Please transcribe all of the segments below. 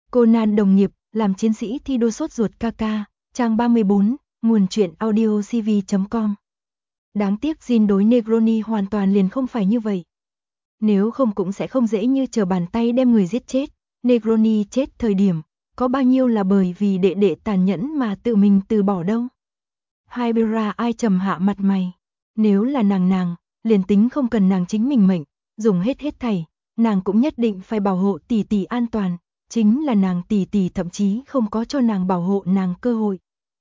Conan đồng nghiệp, làm chiến sĩ thi đua sốt ruột KK, trang 34, nguồn truyện audio cv.com. Đáng tiếc Jin đối Negroni hoàn toàn liền không phải như vậy. Nếu không cũng sẽ không dễ như trở bàn tay đem người giết chết. Negroni chết thời điểm, có bao nhiêu là bởi vì đệ đệ tàn nhẫn mà tự mình từ bỏ đâu. Hybera ai trầm hạ mặt mày. Nếu là nàng, liền tính không cần nàng chính mình mệnh, dùng hết thảy, nàng cũng nhất định phải bảo hộ tỷ tỷ an toàn. Chính là nàng tỷ tỷ thậm chí không có cho nàng bảo hộ nàng cơ hội.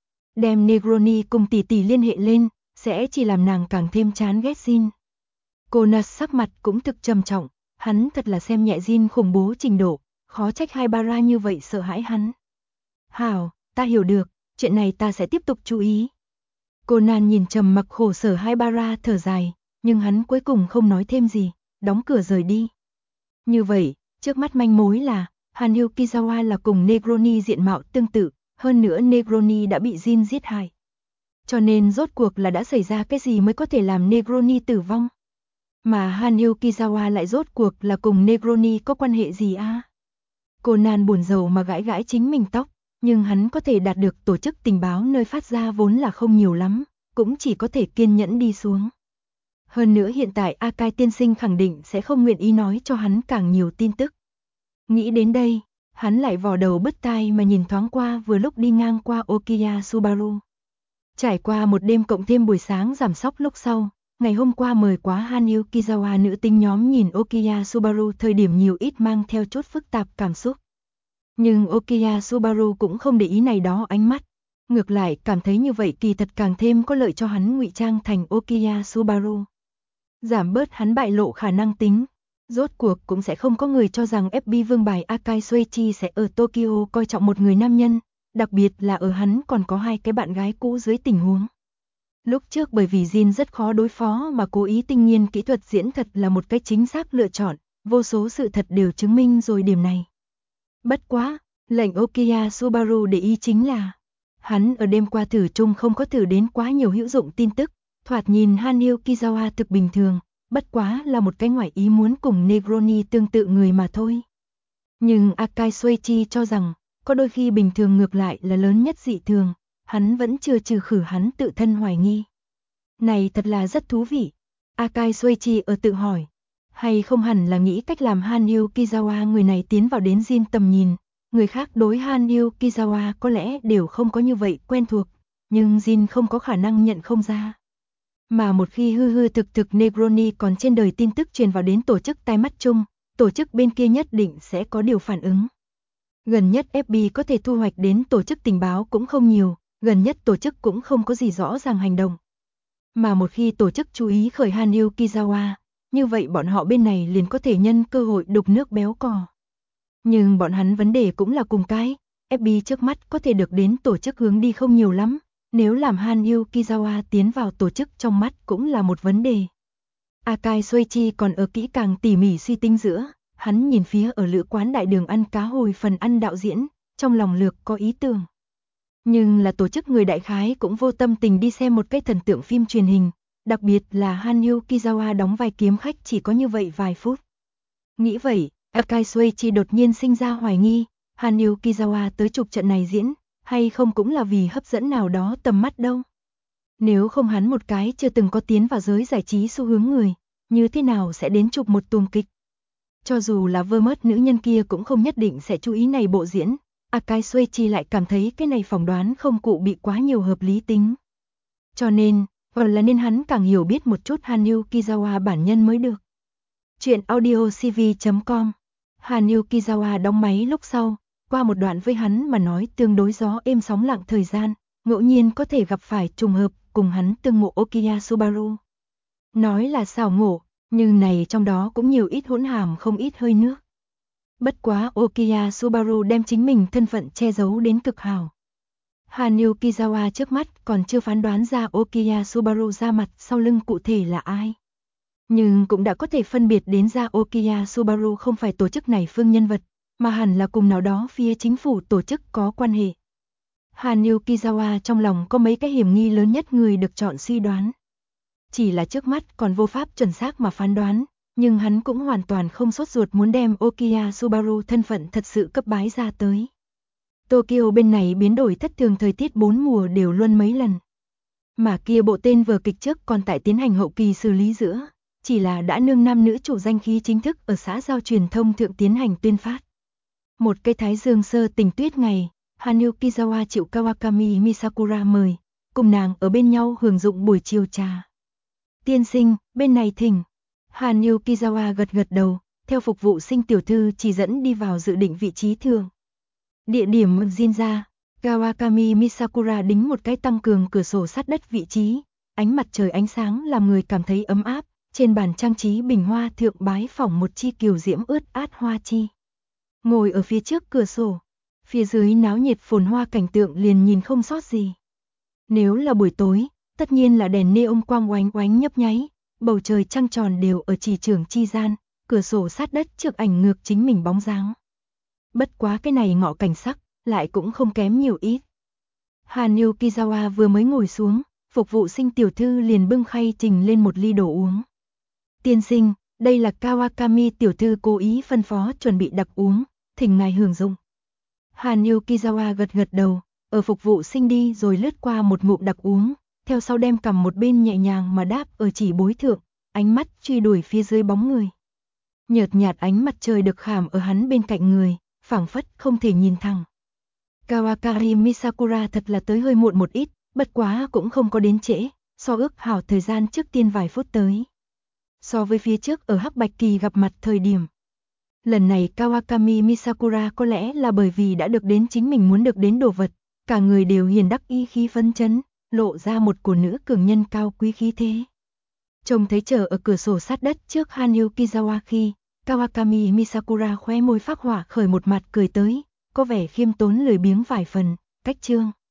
Đem Negroni cùng tỷ tỷ liên hệ lên, sẽ chỉ làm nàng càng thêm chán ghét Jin. Conas sắc mặt cũng thực trầm trọng, hắn thật là xem nhẹ Jin khủng bố trình độ, khó trách Hybera như vậy sợ hãi hắn. Hảo, ta hiểu được, chuyện này ta sẽ tiếp tục chú ý. Conan nhìn trầm mặc khổ sở Hybera thở dài, nhưng hắn cuối cùng không nói thêm gì, đóng cửa rời đi. Như vậy, trước mắt manh mối là Hanyu Kizawa là cùng Negroni diện mạo tương tự, hơn nữa Negroni đã bị Jin giết hại. Cho nên rốt cuộc là đã xảy ra cái gì mới có thể làm Negroni tử vong? Mà Hanyu Kizawa lại rốt cuộc là cùng Negroni có quan hệ gì a? Conan buồn rầu mà gãi gãi chính mình tóc, nhưng hắn có thể đạt được tổ chức tình báo nơi phát ra vốn là không nhiều lắm, cũng chỉ có thể kiên nhẫn đi xuống. Hơn nữa hiện tại Akai tiên sinh khẳng định sẽ không nguyện ý nói cho hắn càng nhiều tin tức. Nghĩ đến đây, hắn lại vò đầu bứt tai mà nhìn thoáng qua vừa lúc đi ngang qua Okiya Subaru. Trải qua một đêm cộng thêm buổi sáng giảm sóc lúc sau, ngày hôm qua mời quá Hanyu Kizawa nữ tinh nhóm nhìn Okiya Subaru thời điểm nhiều ít mang theo chút phức tạp cảm xúc. Nhưng Okiya Subaru cũng không để ý này đó ánh mắt. Ngược lại cảm thấy như vậy kỳ thật càng thêm có lợi cho hắn ngụy trang thành Okiya Subaru. Giảm bớt hắn bại lộ khả năng tính. Rốt cuộc cũng sẽ không có người cho rằng FB vương bài Akai Soichi sẽ ở Tokyo coi trọng một người nam nhân, đặc biệt là ở hắn còn có hai cái bạn gái cũ dưới tình huống. Lúc trước bởi vì Jin rất khó đối phó mà cố ý tinh nghiên kỹ thuật diễn thật là một cách chính xác lựa chọn, vô số sự thật đều chứng minh rồi điểm này. Bất quá, lệnh Okiya Subaru để ý chính là, hắn ở đêm qua thử chung không có thử đến quá nhiều hữu dụng tin tức, thoạt nhìn Hanyu Kizawa thực bình thường, bất quá là một cái ngoại ý muốn cùng Negroni tương tự người mà thôi. Nhưng Akai Soichi cho rằng, có đôi khi bình thường ngược lại là lớn nhất dị thường, hắn vẫn chưa trừ khử hắn tự thân hoài nghi. Này thật là rất thú vị. Akai Soichi ở tự hỏi, hay không hẳn là nghĩ cách làm Hanyu Kizawa người này tiến vào đến Jin tầm nhìn, người khác đối Hanyu Kizawa có lẽ đều không có như vậy quen thuộc, nhưng Jin không có khả năng nhận không ra. Mà một khi hư hư thực thực Negroni còn trên đời tin tức truyền vào đến tổ chức tai mắt chung, tổ chức bên kia nhất định sẽ có điều phản ứng. Gần nhất FB có thể thu hoạch đến tổ chức tình báo cũng không nhiều, gần nhất tổ chức cũng không có gì rõ ràng hành động. Mà một khi tổ chức chú ý khởi Hanyu Kizawa, như vậy bọn họ bên này liền có thể nhân cơ hội đục nước béo cò. Nhưng bọn hắn vấn đề cũng là cùng cái, FB trước mắt có thể được đến tổ chức hướng đi không nhiều lắm, nếu làm Hanyu Kizawa tiến vào tổ chức trong mắt cũng là một vấn đề. Akai Soichi còn ở kỹ càng tỉ mỉ suy tính giữa, hắn nhìn phía ở lữ quán đại đường ăn cá hồi phần ăn đạo diễn, trong lòng lược có ý tưởng. Nhưng là tổ chức người đại khái cũng vô tâm tình đi xem một cái thần tượng phim truyền hình, đặc biệt là Hanyu Kizawa đóng vai kiếm khách chỉ có như vậy vài phút. Nghĩ vậy, Akai Soichi đột nhiên sinh ra hoài nghi, Hanyu Kizawa tới chụp trận này diễn, hay không cũng là vì hấp dẫn nào đó tầm mắt đâu. Nếu không hắn một cái chưa từng có tiến vào giới giải trí xu hướng người, như thế nào sẽ đến chụp một tuồng kịch. Cho dù là vơ mớt nữ nhân kia cũng không nhất định sẽ chú ý này bộ diễn, Akai Soichi lại cảm thấy cái này phỏng đoán không cụ bị quá nhiều hợp lý tính. Cho nên, còn là nên hắn càng hiểu biết một chút Hanyu Kizawa bản nhân mới được. Chuyện audio cv.com. Hanyu Kizawa đóng máy lúc sau, qua một đoạn với hắn mà nói tương đối gió êm sóng lặng thời gian, ngẫu nhiên có thể gặp phải trùng hợp cùng hắn tương ngộ Okiya Subaru. Nói là xảo ngộ, nhưng này trong đó cũng nhiều ít hỗn hàm không ít hơi nước. Bất quá Okiya Subaru đem chính mình thân phận che giấu đến cực hảo. Hanyu Kizawa trước mắt còn chưa phán đoán ra Okiya Subaru ra mặt sau lưng cụ thể là ai. Nhưng cũng đã có thể phân biệt đến ra Okiya Subaru không phải tổ chức này phương nhân vật, mà hẳn là cùng nào đó phía chính phủ tổ chức có quan hệ. Hanyu Kizawa trong lòng có mấy cái hiểm nghi lớn nhất người được chọn suy đoán. Chỉ là trước mắt còn vô pháp chuẩn xác mà phán đoán, Nhưng hắn cũng hoàn toàn không sốt ruột muốn đem Okiya Subaru thân phận thật sự cấp bái ra tới. Tokyo bên này biến đổi thất thường, thời tiết 4 mùa đều luân mấy lần. Mà kia bộ tên vở kịch trước còn tại tiến hành hậu kỳ xử lý giữa, chỉ là đã nương nam nữ chủ danh khí chính thức ở xã giao truyền thông thượng tiến hành tuyên phát. Một cây thái dương sơ tình tuyết ngày, Hanukizawa chịu Kawakami Misakura mời, cùng nàng ở bên nhau hưởng dụng buổi chiều trà. Tiên sinh, bên này thỉnh. Hanukizawa gật gật đầu, theo phục vụ sinh tiểu thư chỉ dẫn đi vào dự định vị trí thường. Địa điểm Jinja, Kawakami Misakura đính một cái tăng cường cửa sổ sát đất vị trí, ánh mặt trời ánh sáng làm người cảm thấy ấm áp, trên bàn trang trí bình hoa thượng bái phỏng một chi kiều diễm ướt át hoa chi. Ngồi ở phía trước cửa sổ, phía dưới náo nhiệt phồn hoa cảnh tượng liền nhìn không sót gì. Nếu là buổi tối, tất nhiên là đèn neon quang oánh oánh nhấp nháy, bầu trời trăng tròn đều ở chỉ trưởng chi gian, cửa sổ sát đất trước ảnh ngược chính mình bóng dáng. Bất quá cái này ngọ cảnh sắc, lại cũng không kém nhiều ít. Hanukizawa vừa mới ngồi xuống, phục vụ sinh tiểu thư liền bưng khay trình lên một ly đồ uống. Tiên sinh, đây là Kawakami tiểu thư cố ý phân phó chuẩn bị đặc uống, thỉnh ngài hưởng dụng. Hanukizawa gật gật đầu, ở phục vụ sinh đi rồi lướt qua một ngụm đặc uống, theo sau đem cầm một bên nhẹ nhàng mà đáp ở chỉ bối thượng, ánh mắt truy đuổi phía dưới bóng người. Nhợt nhạt ánh mặt trời được khảm ở hắn bên cạnh người, phảng phất không thể nhìn thẳng. Kawakami Misakura thật là tới hơi muộn một ít, bất quá cũng không có đến trễ, so ước hảo thời gian trước tiên vài phút tới. So với phía trước ở Hắc Bạch Kỳ gặp mặt thời điểm. Lần này Kawakami Misakura có lẽ là bởi vì đã được đến chính mình muốn được đến đồ vật, cả người đều hiền đắc ý khí phấn chấn, lộ ra một của nữ cường nhân cao quý khí thế. Trông thấy chờ ở cửa sổ sát đất trước Hanukizawa khi, Kawakami Misakura khóe môi phác họa khởi một mặt cười tới, có vẻ khiêm tốn lười biếng vài phần, cách trương.